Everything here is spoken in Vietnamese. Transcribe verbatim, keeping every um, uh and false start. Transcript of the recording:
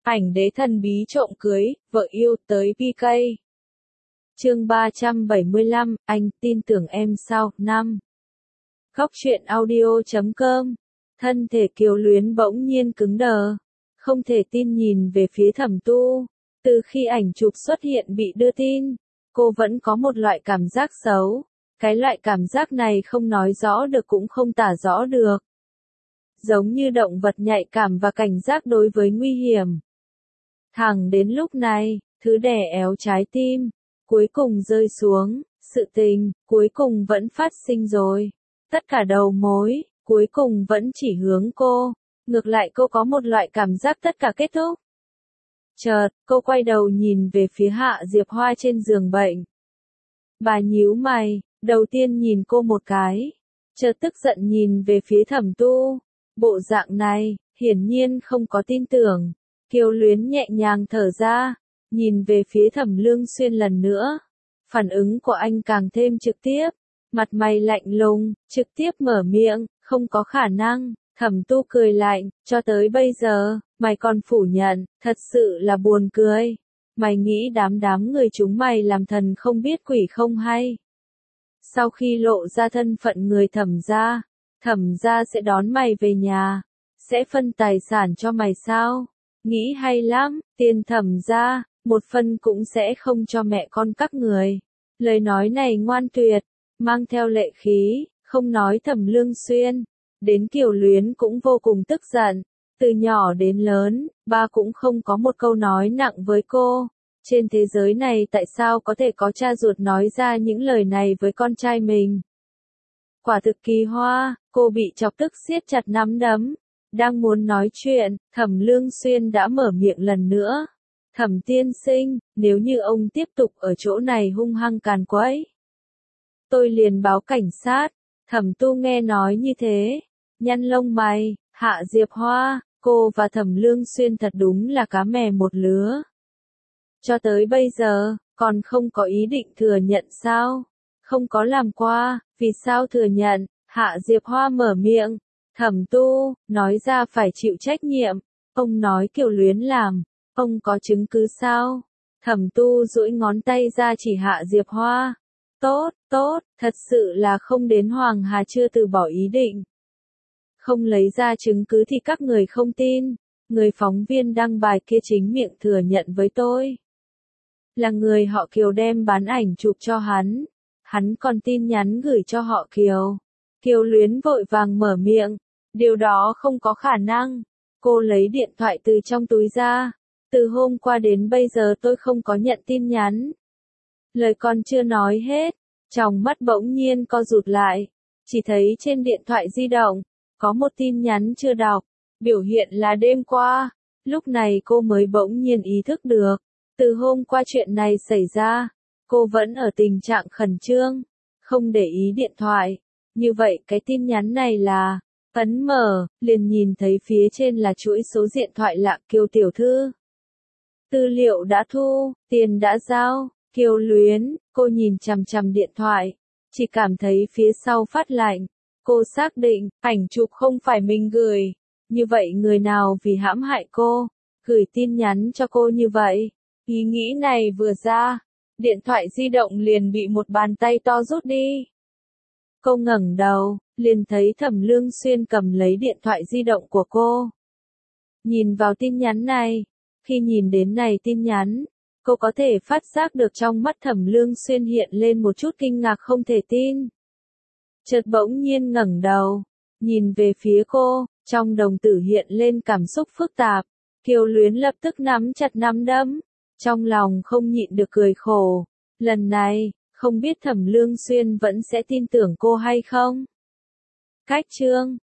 Ảnh đế thần bí trộm cưới, vợ yêu tới pê ca. Chương ba trăm bảy mươi lăm, anh tin tưởng em sao? năm. Góc truyện audio chấm com. Thân thể Kiều Luyến bỗng nhiên cứng đờ, không thể tin nhìn về phía Thẩm Tu. Từ khi ảnh chụp xuất hiện bị đưa tin, cô vẫn có một loại cảm giác xấu. Cái loại cảm giác này không nói rõ được cũng không tả rõ được. Giống như động vật nhạy cảm và cảnh giác đối với nguy hiểm. Thẳng đến lúc này, thứ đè éo trái tim, cuối cùng rơi xuống, sự tình, cuối cùng vẫn phát sinh rồi. Tất cả đầu mối, cuối cùng vẫn chỉ hướng cô. Ngược lại cô có một loại cảm giác tất cả kết thúc. Chợt, cô quay đầu nhìn về phía Hạ Diệp Hoa trên giường bệnh. Bà nhíu mày, đầu tiên nhìn cô một cái, chợt tức giận nhìn về phía Thẩm Tu. Bộ dạng này, hiển nhiên không có tin tưởng. Kiều Luyến nhẹ nhàng thở ra, nhìn về phía Thẩm Lương Xuyên lần nữa. Phản ứng của anh càng thêm trực tiếp, mặt mày lạnh lùng, trực tiếp mở miệng, không có khả năng. Thẩm Tu cười lạnh, cho tới bây giờ, mày còn phủ nhận, thật sự là buồn cười. Mày nghĩ đám đám người chúng mày làm thần không biết quỷ không hay. Sau khi lộ ra thân phận người Thẩm gia, Thẩm gia sẽ đón mày về nhà, sẽ phân tài sản cho mày sao? Nghĩ hay lắm, tiền Thẩm gia, một phân cũng sẽ không cho mẹ con các người. Lời nói này ngoan tuyệt, mang theo lệ khí, không nói Thẩm Lương Xuyên. Đến Kiều Luyến cũng vô cùng tức giận. Từ nhỏ đến lớn, ba cũng không có một câu nói nặng với cô. Trên thế giới này tại sao có thể có cha ruột nói ra những lời này với con trai mình? Quả thực kỳ hoa, cô bị chọc tức siết chặt nắm đấm. Đang muốn nói chuyện, Thẩm Lương Xuyên đã mở miệng lần nữa. Thẩm tiên sinh, nếu như ông tiếp tục ở chỗ này hung hăng càn quấy, tôi liền báo cảnh sát. Thẩm Tu nghe nói như thế, nhăn lông mày. Hạ Diệp Hoa, cô và Thẩm Lương Xuyên thật đúng là cá mè một lứa. Cho tới bây giờ, còn không có ý định thừa nhận sao? Không có làm qua, vì sao thừa nhận? Hạ Diệp Hoa mở miệng. Thẩm Tu, nói ra phải chịu trách nhiệm. Ông nói Kiều Luyến làm, ông có chứng cứ sao? Thẩm Tu duỗi ngón tay ra chỉ Hạ Diệp Hoa. Tốt, tốt, thật sự là không đến Hoàng Hà chưa từ bỏ ý định. Không lấy ra chứng cứ thì các người không tin. Người phóng viên đăng bài kia chính miệng thừa nhận với tôi. Là người họ Kiều đem bán ảnh chụp cho hắn. Hắn còn tin nhắn gửi cho họ Kiều. Kiều Luyến vội vàng mở miệng. Điều đó không có khả năng. Cô lấy điện thoại từ trong túi ra. Từ hôm qua đến bây giờ tôi không có nhận tin nhắn. Lời còn chưa nói hết, trong mắt bỗng nhiên co rụt lại. Chỉ thấy trên điện thoại di động, có một tin nhắn chưa đọc. Biểu hiện là đêm qua. Lúc này cô mới bỗng nhiên ý thức được. Từ hôm qua chuyện này xảy ra, cô vẫn ở tình trạng khẩn trương, không để ý điện thoại. Như vậy cái tin nhắn này là, ấn mở, liền nhìn thấy phía trên là chuỗi số điện thoại lạ. Kiều tiểu thư. Tư liệu đã thu, tiền đã giao. Kiều Luyến, cô nhìn chằm chằm điện thoại, chỉ cảm thấy phía sau phát lạnh. Cô xác định, ảnh chụp không phải mình gửi. Như vậy người nào vì hãm hại cô, gửi tin nhắn cho cô như vậy? Ý nghĩ này vừa ra, điện thoại di động liền bị một bàn tay to rút đi. Cô ngẩng đầu, liền thấy Thẩm Lương Xuyên cầm lấy điện thoại di động của cô. Nhìn vào tin nhắn này, khi nhìn đến này tin nhắn, cô có thể phát giác được trong mắt Thẩm Lương Xuyên hiện lên một chút kinh ngạc không thể tin. Chợt bỗng nhiên ngẩng đầu, nhìn về phía cô, trong đồng tử hiện lên cảm xúc phức tạp. Kiều Luyến lập tức nắm chặt nắm đấm, trong lòng không nhịn được cười khổ. Lần này, không biết Thẩm Lương Xuyên vẫn sẽ tin tưởng cô hay không? Cách chương